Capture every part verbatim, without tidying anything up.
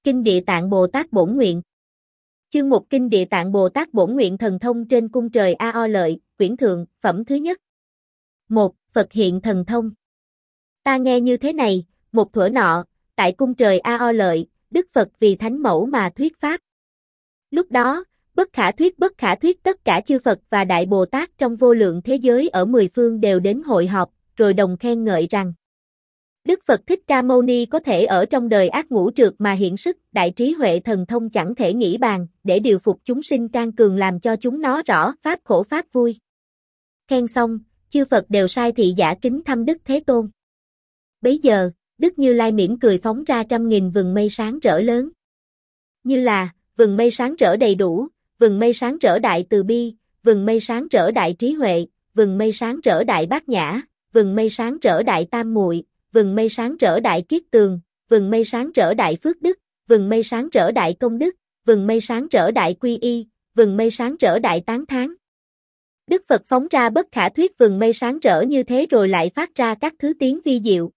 Kinh Địa Tạng Bồ Tát Bổn Nguyện. Chương một Kinh Địa Tạng Bồ Tát Bổn Nguyện thần thông trên cung trời A O Lợi, quyển thượng, phẩm thứ nhất. một. Phật hiện thần thông. Ta nghe như thế này, một thuở nọ, tại cung trời A O Lợi, Đức Phật vì thánh mẫu mà thuyết pháp. Lúc đó, bất khả thuyết bất khả thuyết tất cả chư Phật và Đại Bồ Tát trong vô lượng thế giới ở mười phương đều đến hội họp, rồi đồng khen ngợi rằng Đức Phật Thích Ca Mâu Ni có thể ở trong đời ác ngũ trượt mà hiện sức, đại trí huệ thần thông chẳng thể nghĩ bàn, để điều phục chúng sinh can cường làm cho chúng nó rõ pháp khổ pháp vui. Khen xong, chư Phật đều sai thị giả kính thăm Đức Thế Tôn. Bấy giờ, Đức Như Lai mỉm cười phóng ra trăm nghìn vầng mây sáng rỡ lớn. Như là, vầng mây sáng rỡ đầy đủ, vầng mây sáng rỡ đại từ bi, vầng mây sáng rỡ đại trí huệ, vầng mây sáng rỡ đại bát nhã, vầng mây sáng rỡ đại tam muội, vầng mây sáng rỡ đại kiết tường, vầng mây sáng rỡ đại phước đức, vầng mây sáng rỡ đại công đức, vầng mây sáng rỡ đại quy y, vầng mây sáng rỡ đại tán thán. Đức Phật phóng ra bất khả thuyết vầng mây sáng rỡ như thế rồi lại phát ra các thứ tiếng vi diệu.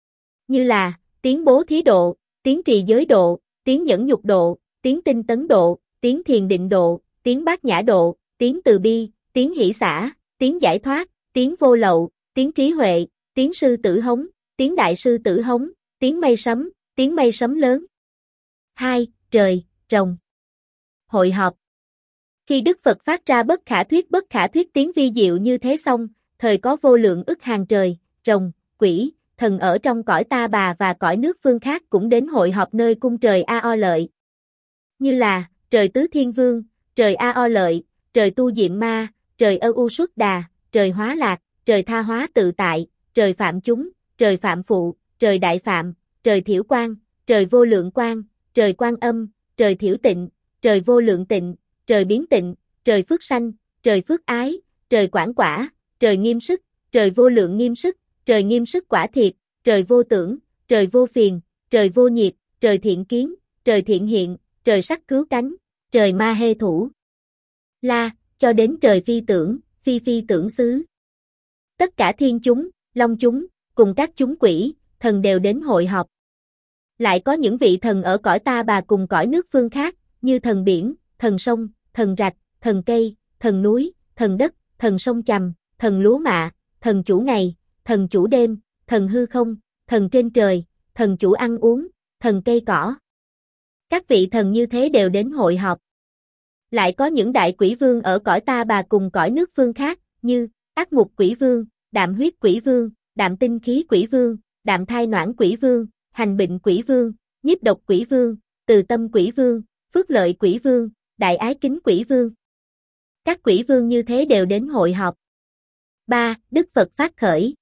Như là, tiếng bố thí độ, tiếng trì giới độ, tiếng nhẫn nhục độ, tiếng tinh tấn độ, tiếng thiền định độ, tiếng bát nhã độ, tiếng từ bi, tiếng hỷ xả, tiếng giải thoát, tiếng vô lậu, tiếng trí huệ, tiếng sư tử hống, tiếng đại sư tử hống, tiếng mây sấm, tiếng mây sấm lớn. hai. Trời, rồng. Hội họp. Khi Đức Phật phát ra bất khả thuyết bất khả thuyết tiếng vi diệu như thế xong, thời có vô lượng ức hàng trời, rồng, quỷ, thần ở trong cõi Ta Bà và cõi nước phương khác cũng đến hội họp nơi cung trời A O Lợi. Như là, trời Tứ Thiên Vương, trời A O Lợi, trời Tu Diệm Ma, trời Ơ U Xuất Đà, trời Hóa Lạc, trời Tha Hóa Tự Tại, trời Phạm Chúng, trời Phạm Phụ, trời Đại Phạm, trời Thiểu Quang, trời Vô Lượng Quang, trời Quan Âm, trời Thiểu Tịnh, trời Vô Lượng Tịnh, trời Biến Tịnh, trời Phước Sanh, trời Phước Ái, trời Quảng Quả, trời Nghiêm Sức, trời Vô Lượng Nghiêm Sức, trời Nghiêm Sức Quả Thiệt, trời Vô Tưởng, trời Vô Phiền, trời Vô Nhiệt, trời Thiện Kiến, trời Thiện Hiện, trời Sắc Cứu Cánh, trời Ma Hê Thủ La, cho đến trời Phi Tưởng, Phi Phi Tưởng Xứ. Tất cả thiên chúng, long chúng, cùng các chúng quỷ, thần đều đến hội họp. Lại có những vị thần ở cõi Ta Bà cùng cõi nước phương khác, như thần biển, thần sông, thần rạch, thần cây, thần núi, thần đất, thần sông Chằm, thần lúa mạ, thần chủ ngày, thần chủ đêm, thần hư không, thần trên trời, thần chủ ăn uống, thần cây cỏ. Các vị thần như thế đều đến hội họp. Lại có những đại quỷ vương ở cõi Ta Bà cùng cõi nước phương khác, như Ác Mục Quỷ Vương, Đạm Huyết Quỷ Vương, Đạm Tinh Khí Quỷ Vương, Đạm Thai Noãn Quỷ Vương, Hành Bệnh Quỷ Vương, Nhiếp Độc Quỷ Vương, Từ Tâm Quỷ Vương, Phước Lợi Quỷ Vương, Đại Ái Kính Quỷ Vương. Các quỷ vương như thế đều đến hội họp. ba. Đức Phật phát khởi.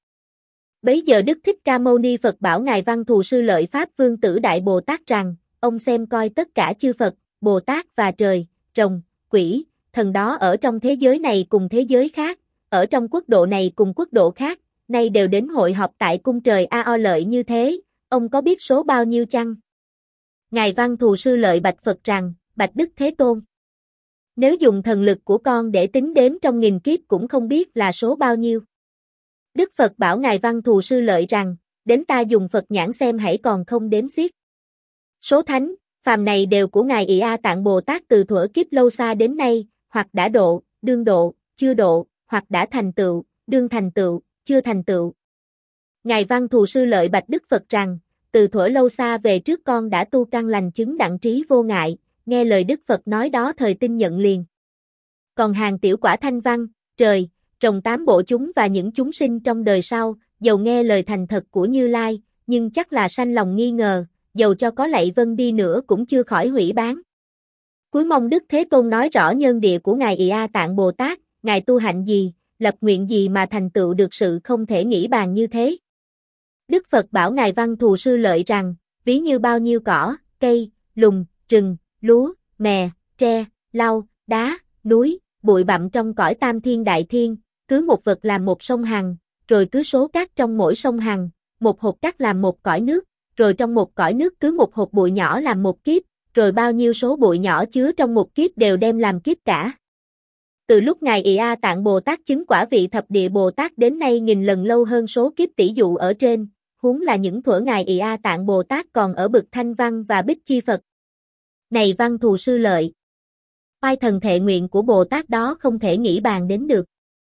Bấy giờ Đức Thích Ca Mâu Ni Phật bảo Ngài Văn Thù Sư Lợi Pháp Vương Tử Đại Bồ Tát rằng, ông xem coi tất cả chư Phật, Bồ Tát và trời, rồng, quỷ, thần đó ở trong thế giới này cùng thế giới khác, ở trong quốc độ này cùng quốc độ khác, nay đều đến hội họp tại cung trời A O Lợi như thế, ông có biết số bao nhiêu chăng? Ngài Văn Thù Sư Lợi bạch Phật rằng, bạch Đức Thế Tôn. Nếu dùng thần lực của con để tính đếm trong nghìn kiếp cũng không biết là số bao nhiêu. Đức Phật bảo Ngài Văn Thù Sư Lợi rằng, đến ta dùng Phật nhãn xem hãy còn không đếm xiết. Số thánh, phàm này đều của Ngài Ị A Tạng Bồ Tát từ thuở kiếp lâu xa đến nay, hoặc đã độ, đương độ, chưa độ, hoặc đã thành tựu, đương thành tựu, chưa thành tựu. Ngài Văn Thù Sư Lợi bạch Đức Phật rằng, từ thuở lâu xa về trước con đã tu căn lành chứng đặng trí vô ngại, nghe lời Đức Phật nói đó thời tin nhận liền. Còn hàng tiểu quả thanh văn, trời, rồng tám bộ chúng và những chúng sinh trong đời sau, dầu nghe lời thành thật của Như Lai, nhưng chắc là sanh lòng nghi ngờ, dầu cho có lạy vân đi nữa cũng chưa khỏi hủy bán. Cuối mong Đức Thế Tôn nói rõ nhân địa của Ngài Ị A Tạng Bồ Tát, Ngài tu hạnh gì, lập nguyện gì mà thành tựu được sự không thể nghĩ bàn như thế. Đức Phật bảo Ngài Văn Thù Sư Lợi rằng, ví như bao nhiêu cỏ, cây, lùng, rừng, lúa, mè, tre, lau, đá, núi, bụi bặm trong cõi tam thiên đại thiên, cứ một vật làm một sông Hằng, rồi cứ số cát trong mỗi sông Hằng, một hột cát làm một cõi nước, rồi trong một cõi nước cứ một hột bụi nhỏ làm một kiếp, rồi bao nhiêu số bụi nhỏ chứa trong một kiếp đều đem làm kiếp cả. Từ lúc Ngài Ị A Tạng Bồ Tát chứng quả vị thập địa Bồ Tát đến nay nghìn lần lâu hơn số kiếp tỷ dụ ở trên, huống là những thuở Ngài Ị A Tạng Bồ Tát còn ở bậc Thanh Văn và Bích Chi Phật, Này văn thù sư lợi! Oai thần thệ nguyện của Bồ Tát đó không thể nghĩ bàn đến được.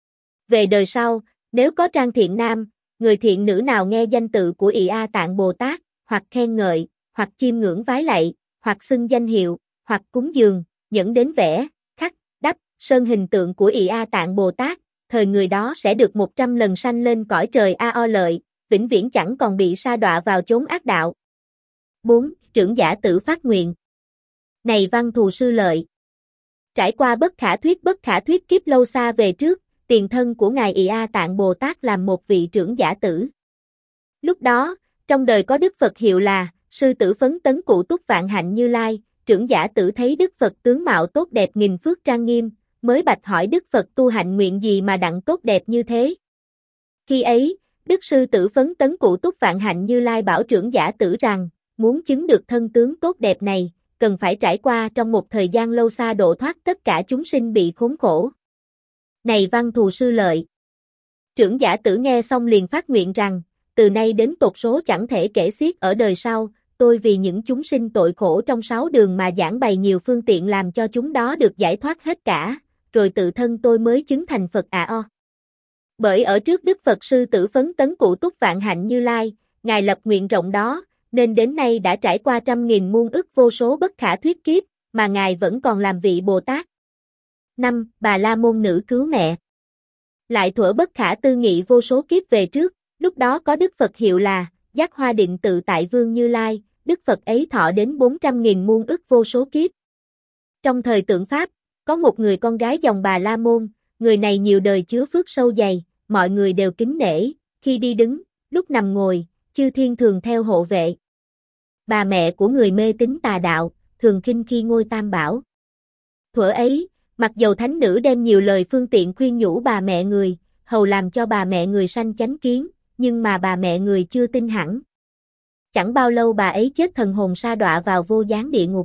Về đời sau, nếu có trang thiện nam, người thiện nữ nào nghe danh tự của Ỷ A Tạng Bồ Tát, hoặc khen ngợi, hoặc chiêm ngưỡng vái lạy, hoặc xưng danh hiệu, hoặc cúng dường, nhẫn đến vẽ, khắc, đắp, sơn hình tượng của Ỷ A Tạng Bồ Tát, thời người đó sẽ được một trăm lần sanh lên cõi trời A O lợi, vĩnh viễn chẳng còn bị sa đọa vào chốn ác đạo. bốn. Trưởng giả tử phát nguyện. Này văn thù sư lợi! Trải qua bất khả thuyết bất khả thuyết kiếp lâu xa về trước, tiền thân của Ngài Ỷ A Tạng Bồ Tát làm một vị trưởng giả tử. Lúc đó, trong đời có Đức Phật hiệu là Sư Tử Phấn Tấn Cụ Túc Vạn Hạnh Như Lai, trưởng giả tử thấy Đức Phật tướng mạo tốt đẹp nghìn phước trang nghiêm, mới bạch hỏi Đức Phật tu hạnh nguyện gì mà đặng tốt đẹp như thế. Khi ấy, Đức Sư Tử Phấn Tấn Cụ Túc Vạn Hạnh Như Lai bảo trưởng giả tử rằng, muốn chứng được thân tướng tốt đẹp này, cần phải trải qua trong một thời gian lâu xa độ thoát tất cả chúng sinh bị khốn khổ. Này văn thù sư lợi! Trưởng giả tử nghe xong liền phát nguyện rằng, từ nay đến tột số chẳng thể kể xiết ở đời sau, tôi vì những chúng sinh tội khổ trong sáu đường mà giảng bày nhiều phương tiện làm cho chúng đó được giải thoát hết cả, rồi tự thân tôi mới chứng thành Phật A O. Bởi ở trước Đức Phật Sư Tử Phấn Tấn Cụ Túc Vạn Hạnh Như Lai, Ngài lập nguyện rộng đó, nên đến nay đã trải qua trăm nghìn muôn ức vô số bất khả thuyết kiếp, mà Ngài vẫn còn làm vị Bồ Tát. năm. Bà La Môn Nữ cứu mẹ. Lại thuở bất khả tư nghị vô số kiếp về trước, lúc đó có Đức Phật hiệu là Giác Hoa Định Tự Tại Vương Như Lai, Đức Phật ấy thọ đến bốn trăm nghìn muôn ức vô số kiếp. Trong thời tượng Pháp, có một người con gái dòng Bà La Môn, người này nhiều đời chứa phước sâu dày, mọi người đều kính nể, khi đi đứng, lúc nằm ngồi, chư thiên thường theo hộ vệ. Bà mẹ của người mê tín tà đạo, thường khinh khi ngôi tam bảo. Thuở ấy, mặc dầu thánh nữ đem nhiều lời phương tiện khuyên nhủ bà mẹ người, hầu làm cho bà mẹ người sanh chánh kiến, nhưng mà bà mẹ người chưa tin hẳn. Chẳng bao lâu bà ấy chết thần hồn sa đọa vào vô gián địa ngục.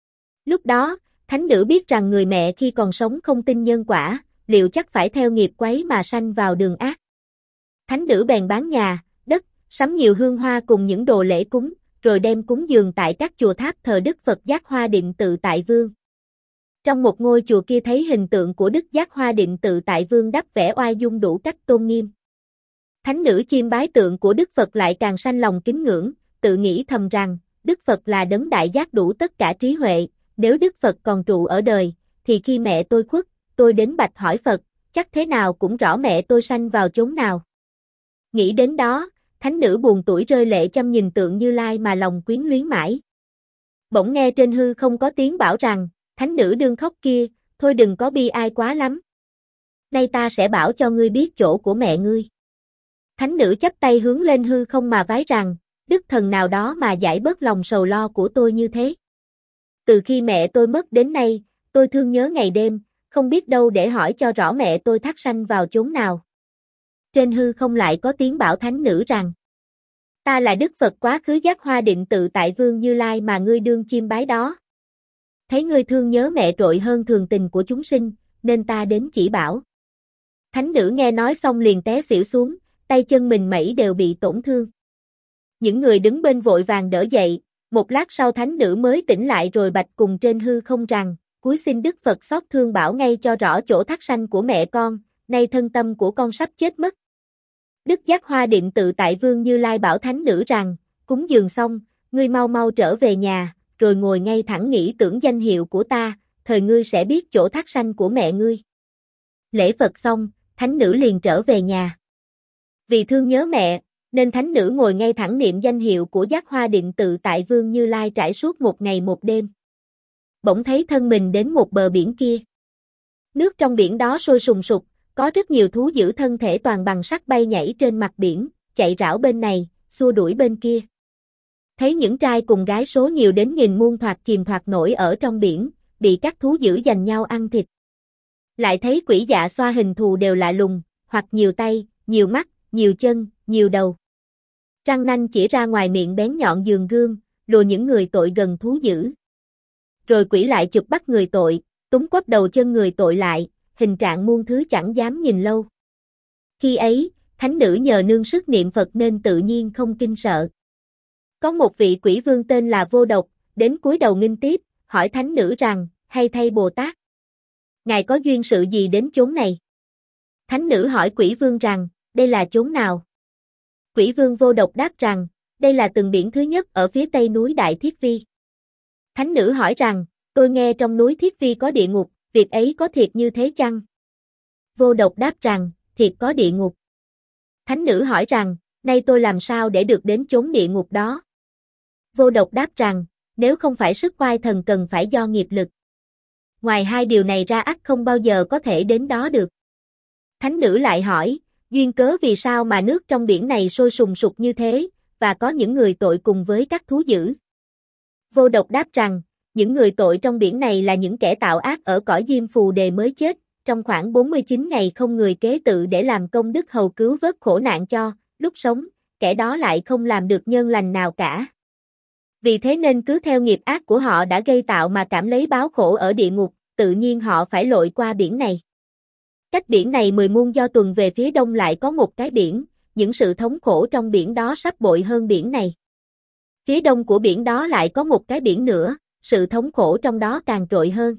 Lúc đó, thánh nữ biết rằng người mẹ khi còn sống không tin nhân quả, liệu chắc phải theo nghiệp quấy mà sanh vào đường ác. Thánh nữ bèn bán nhà, đất, sắm nhiều hương hoa cùng những đồ lễ cúng, rồi đem cúng dường tại các chùa tháp thờ Đức Phật Giác Hoa Định Tự Tại Vương. Trong một ngôi chùa kia thấy hình tượng của Đức Giác Hoa Định Tự Tại Vương đắp vẽ oai dung đủ cách tôn nghiêm. Thánh nữ chiêm bái tượng của Đức Phật lại càng sanh lòng kính ngưỡng, tự nghĩ thầm rằng, Đức Phật là đấng đại giác đủ tất cả trí huệ, nếu Đức Phật còn trụ ở đời, thì khi mẹ tôi khuất, tôi đến bạch hỏi Phật, chắc thế nào cũng rõ mẹ tôi sanh vào chốn nào. Nghĩ đến đó, thánh nữ buồn tủi rơi lệ chăm nhìn tượng Như Lai mà lòng quyến luyến mãi. Bỗng nghe trên hư không có tiếng bảo rằng, thánh nữ đương khóc kia, thôi đừng có bi ai quá lắm. Nay ta sẽ bảo cho ngươi biết chỗ của mẹ ngươi. Thánh nữ chắp tay hướng lên hư không mà vái rằng, đức thần nào đó mà giải bớt lòng sầu lo của tôi như thế. Từ khi mẹ tôi mất đến nay, tôi thương nhớ ngày đêm, không biết đâu để hỏi cho rõ mẹ tôi thác sanh vào chốn nào. Trên hư không lại có tiếng bảo thánh nữ rằng, ta là Đức Phật quá khứ Giác Hoa Định Tự Tại Vương Như Lai mà ngươi đương chiêm bái đó. Thấy ngươi thương nhớ mẹ trội hơn thường tình của chúng sinh, nên ta đến chỉ bảo. Thánh nữ nghe nói xong liền té xỉu xuống, tay chân mình mẩy đều bị tổn thương. Những người đứng bên vội vàng đỡ dậy, một lát sau thánh nữ mới tỉnh lại rồi bạch cùng trên hư không rằng, cúi xin Đức Phật xót thương bảo ngay cho rõ chỗ thác sanh của mẹ con, nay thân tâm của con sắp chết mất. Đức Giác Hoa Định Tự Tại Vương Như Lai bảo thánh nữ rằng, cúng dường xong, ngươi mau mau trở về nhà, rồi ngồi ngay thẳng nghĩ tưởng danh hiệu của ta, thời ngươi sẽ biết chỗ thác sanh của mẹ ngươi. Lễ Phật xong, thánh nữ liền trở về nhà. Vì thương nhớ mẹ, nên thánh nữ ngồi ngay thẳng niệm danh hiệu của Giác Hoa Định Tự Tại Vương Như Lai trải suốt một ngày một đêm. Bỗng thấy thân mình đến một bờ biển kia. Nước trong biển đó sôi sùng sục, có rất nhiều thú dữ thân thể toàn bằng sắt bay nhảy trên mặt biển, chạy rảo bên này, xua đuổi bên kia. Thấy những trai cùng gái số nhiều đến nghìn muôn thoạt chìm thoạt nổi ở trong biển, bị các thú dữ giành nhau ăn thịt. Lại thấy quỷ dạ xoa hình thù đều lạ lùng, hoặc nhiều tay, nhiều mắt, nhiều chân, nhiều đầu. Răng nanh chỉ ra ngoài miệng bén nhọn giường gươm, lùa những người tội gần thú dữ. Rồi quỷ lại chụp bắt người tội, túng quắp đầu chân người tội lại, hình trạng muôn thứ chẳng dám nhìn lâu. Khi ấy, thánh nữ nhờ nương sức niệm Phật nên tự nhiên không kinh sợ. Có một vị quỷ vương tên là Vô Độc, đến cúi đầu nghinh tiếp, hỏi thánh nữ rằng, hay thay Bồ Tát, ngài có duyên sự gì đến chốn này? Thánh nữ hỏi Quỷ Vương rằng, đây là chốn nào? Quỷ Vương Vô Độc đáp rằng, đây là tầng biển thứ nhất ở phía tây núi Đại Thiết Vi. Thánh nữ hỏi rằng, tôi nghe trong núi Thiết Vi có địa ngục, việc ấy có thiệt như thế chăng? Vô Độc đáp rằng, thiệt có địa ngục. Thánh nữ hỏi rằng, nay tôi làm sao để được đến chốn địa ngục đó? Vô Độc đáp rằng, nếu không phải sức oai thần cần phải do nghiệp lực. Ngoài hai điều này ra ắt không bao giờ có thể đến đó được. Thánh nữ lại hỏi, duyên cớ vì sao mà nước trong biển này sôi sùng sục như thế, và có những người tội cùng với các thú dữ? Vô Độc đáp rằng, những người tội trong biển này là những kẻ tạo ác ở cõi Diêm Phù Đề mới chết, trong khoảng bốn mươi chín ngày không người kế tự để làm công đức hầu cứu vớt khổ nạn cho, lúc sống, kẻ đó lại không làm được nhân lành nào cả. Vì thế nên cứ theo nghiệp ác của họ đã gây tạo mà cảm lấy báo khổ ở địa ngục, tự nhiên họ phải lội qua biển này. Cách biển này mười muôn do tuần về phía đông lại có một cái biển, những sự thống khổ trong biển đó sắp bội hơn biển này. Phía đông của biển đó lại có một cái biển nữa, sự thống khổ trong đó càng trội hơn.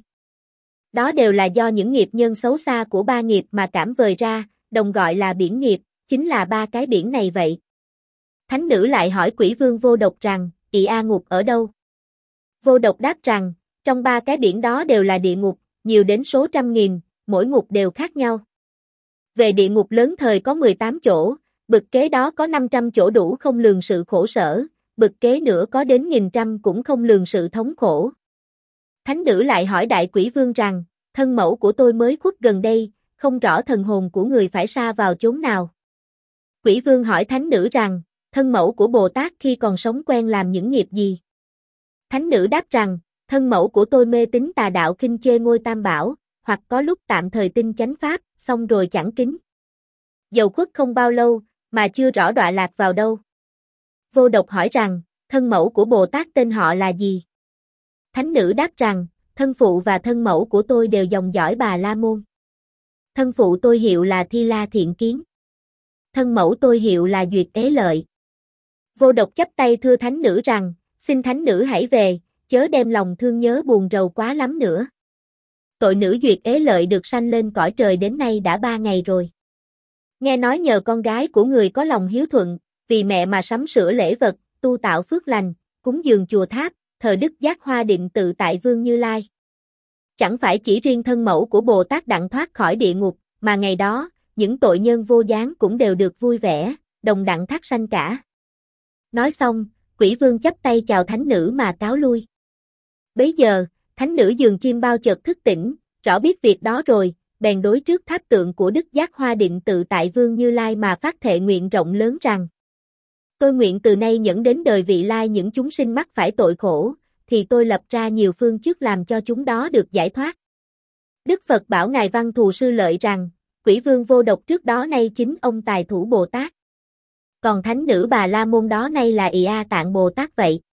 Đó đều là do những nghiệp nhân xấu xa của ba nghiệp mà cảm vời ra, đồng gọi là biển nghiệp, chính là ba cái biển này vậy. Thánh nữ lại hỏi Quỷ Vương Vô Độc rằng, ị a ngục ở đâu? Vô Độc đáp rằng, trong ba cái biển đó đều là địa ngục, nhiều đến số trăm nghìn, mỗi ngục đều khác nhau. Về địa ngục lớn thời có mười tám chỗ, bực kế đó có năm trăm chỗ đủ không lường sự khổ sở, bực kế nữa có đến nghìn trăm cũng không lường sự thống khổ. Thánh nữ lại hỏi Đại Quỷ Vương rằng, thân mẫu của tôi mới khuất gần đây, không rõ thần hồn của người phải sa vào chốn nào. Quỷ Vương hỏi Thánh nữ rằng, thân mẫu của Bồ Tát khi còn sống quen làm những nghiệp gì? Thánh nữ đáp rằng, thân mẫu của tôi mê tín tà đạo khinh chê ngôi Tam Bảo, hoặc có lúc tạm thời tin chánh pháp, xong rồi chẳng kính. Dầu khuất không bao lâu, mà chưa rõ đọa lạc vào đâu. Vô Độc hỏi rằng, thân mẫu của Bồ Tát tên họ là gì? Thánh nữ đáp rằng, thân phụ và thân mẫu của tôi đều dòng dõi Bà La Môn. Thân phụ tôi hiệu là Thi La Thiện Kiến. Thân mẫu tôi hiệu là Duyệt Ế Lợi. Vô Độc chắp tay thưa thánh nữ rằng, xin thánh nữ hãy về, chớ đem lòng thương nhớ buồn rầu quá lắm nữa. Tội nữ Duyệt Ế Lợi được sanh lên cõi trời đến nay đã ba ngày rồi. Nghe nói nhờ con gái của người có lòng hiếu thuận, vì mẹ mà sắm sửa lễ vật, tu tạo phước lành, cúng dường chùa tháp, thờ Đức Giác Hoa Định Tự tại Vương Như Lai. Chẳng phải chỉ riêng thân mẫu của Bồ Tát đặng thoát khỏi địa ngục, mà ngày đó, những tội nhân vô gián cũng đều được vui vẻ, đồng đặng thác sanh cả. Nói xong, Quỷ Vương chắp tay chào thánh nữ mà cáo lui. Bấy giờ, thánh nữ giường chim bao chợt thức tỉnh, rõ biết việc đó rồi, bèn đối trước tháp tượng của Đức Giác Hoa Định Tự tại Vương Như Lai mà phát thệ nguyện rộng lớn rằng, tôi nguyện từ nay nhẫn đến đời vị lai những chúng sinh mắc phải tội khổ, thì tôi lập ra nhiều phương chức làm cho chúng đó được giải thoát. Đức Phật bảo Ngài Văn Thù Sư Lợi rằng, Quỷ Vương Vô Độc trước đó nay chính ông Tài Thủ Bồ Tát. Còn thánh nữ Bà La Môn đó nay là Ị A Tạng Bồ Tát vậy.